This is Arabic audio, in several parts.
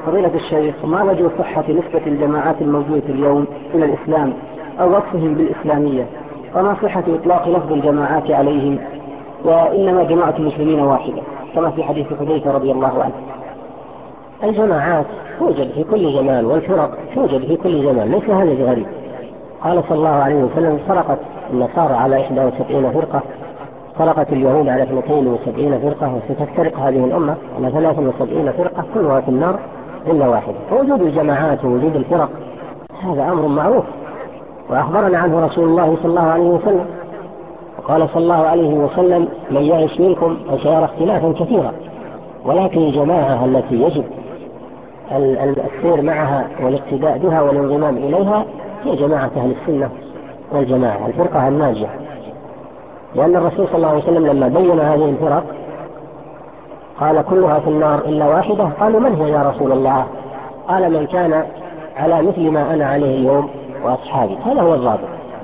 فضيلة الشيخ، ما وجه صحة نسبة الجماعات الموجودة اليوم إلى الإسلام أو وصفهم بالإسلامية؟ وما صحة إطلاق لفظ الجماعات عليهم وإنما جماعة المسلمين واحدة كما في حديث حذيفة رضي الله عنه؟ الجماعات توجد في كل زمان، والفرق توجد في كل زمان، ليس هذا بغريب. قال صلى الله عليه وسلم: فرقت النصارى على 71 فرقة، فرقت اليهود على 72 فرقة، وستفترق هذه الأمة على 73 فرقة كلها في النار إلا واحدة. فوجود الجماعات ووجود الفرق هذا أمر معروف، وأخبرنا عنه رسول الله صلى الله عليه وسلم، وقال صلى الله عليه وسلم: من يعش منكم فسيرى اختلافا كثيرا، ولكن الجماعة التي يجب السير معها والاقتداء بها والانضمام إليها هي جماعة أهل السنة والجماعة، الفرقة الناجية. لأن الرسول صلى الله عليه وسلم لما بين هذه الفرق قال: كلها في النار إلا واحدة. قالوا: من هي يا رسول الله؟ قال: من كان على مثل ما أنا عليه اليوم وأصحابي. هذا هو الضابط.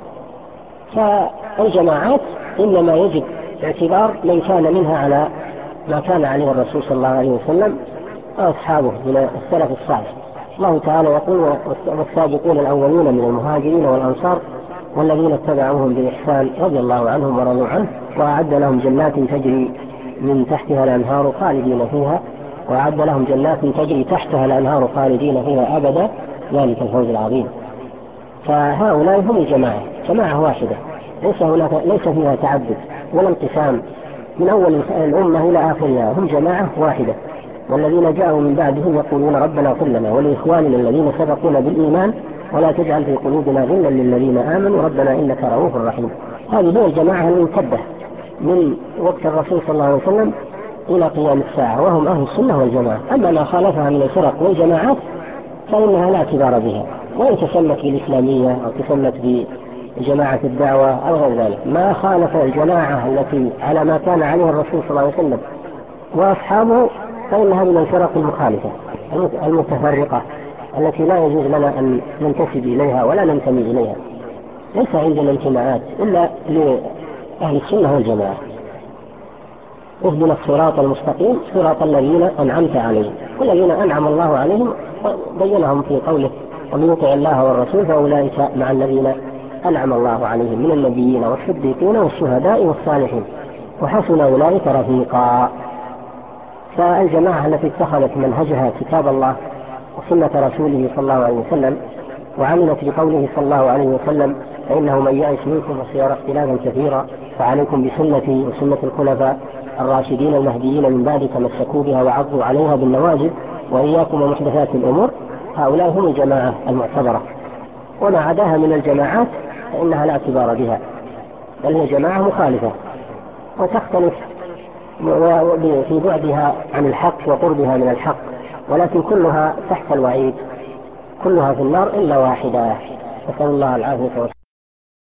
فالجماعات إنما يجب اعتبار من كان منها على ما كان عليه الرسول صلى الله عليه وسلم وأصحابه من السلف الصالح. الله تعالى يقول: والسابقون الأولون من المهاجرين والأنصار والذين اتبعوهم بإحسان رضي الله عنهم ورضوا عنه وأعد لهم جنات تجري من تحتها الأنهار خالدين فيها، وأعد لهم جنات تجري تحتها الأنهار خالدين فيها أبدا، ذلك الفوز العظيم. فهؤلاء هم الجماعة، جماعة واحدة ليس فيها تعدد ولا انقسام من أول الأمة إلى آخرها، هم جماعة واحدة. والذين جاءوا من بعدهم يقولون: ربنا اغفر لنا ولإخواننا الذين سبقونا بالإيمان ولا تجعل في قلوبنا غلا للذين آمنوا ربنا إنك رؤوف رحيم. هذه هي الجماعة الممتدة من وقت الرسول صلى الله عليه وسلم إلى قيام الساعة، وهم أهل السنة والجماعة. أما ما خالفها من الفرق والجماعات فإنها لا اعتبار بها، وإن تسمت بالإسلامية أو تسمت بجماعة الدعوة أو غير ذلك. ما خالف الجماعة التي على ما كان عليه الرسول صلى الله عليه وسلم وأصحابه فإنها من الفرق المخالفة المتفرقة التي لا يجوز لنا أن ننتسب إليها ولا ننتمي إليها. ليس عندنا انتماءات إلا لأهل السنة والجماعة. اهدنا الصراط المستقيم صراط الذين أنعمت عليهم، والذين أنعم الله عليهم بينهم في قوله: ومن يطع الله والرسول فأولئك مع الذين أنعم الله عليهم من النبيين والصديقين والشهداء والصالحين وحسن أولئك رفيقا. فالجماعة التي اتخذت منهجها كتاب الله وسنة رسوله صلى الله عليه وسلم وعملت بقوله صلى الله عليه وسلم: فإنه من يعش منكم فسيرى اختلافا كثيرا فعليكم بسنتي وسنة الخلفاء الراشدين المهديين من بعد تمسكوا بها وعضوا عليها بالنواجذ وإياكم ومحدثات الأمور. هؤلاء هم الجماعة المعتبرة، وما عداها من الجماعات فإنها لا اعتبار بها، بل هي جماعة مخالفة وتختلف في بعدها عن الحق وقربها من الحق، ولكن كلها تحت الوعيد، كلها في النار إلا واحدة. نسأل الله العافية.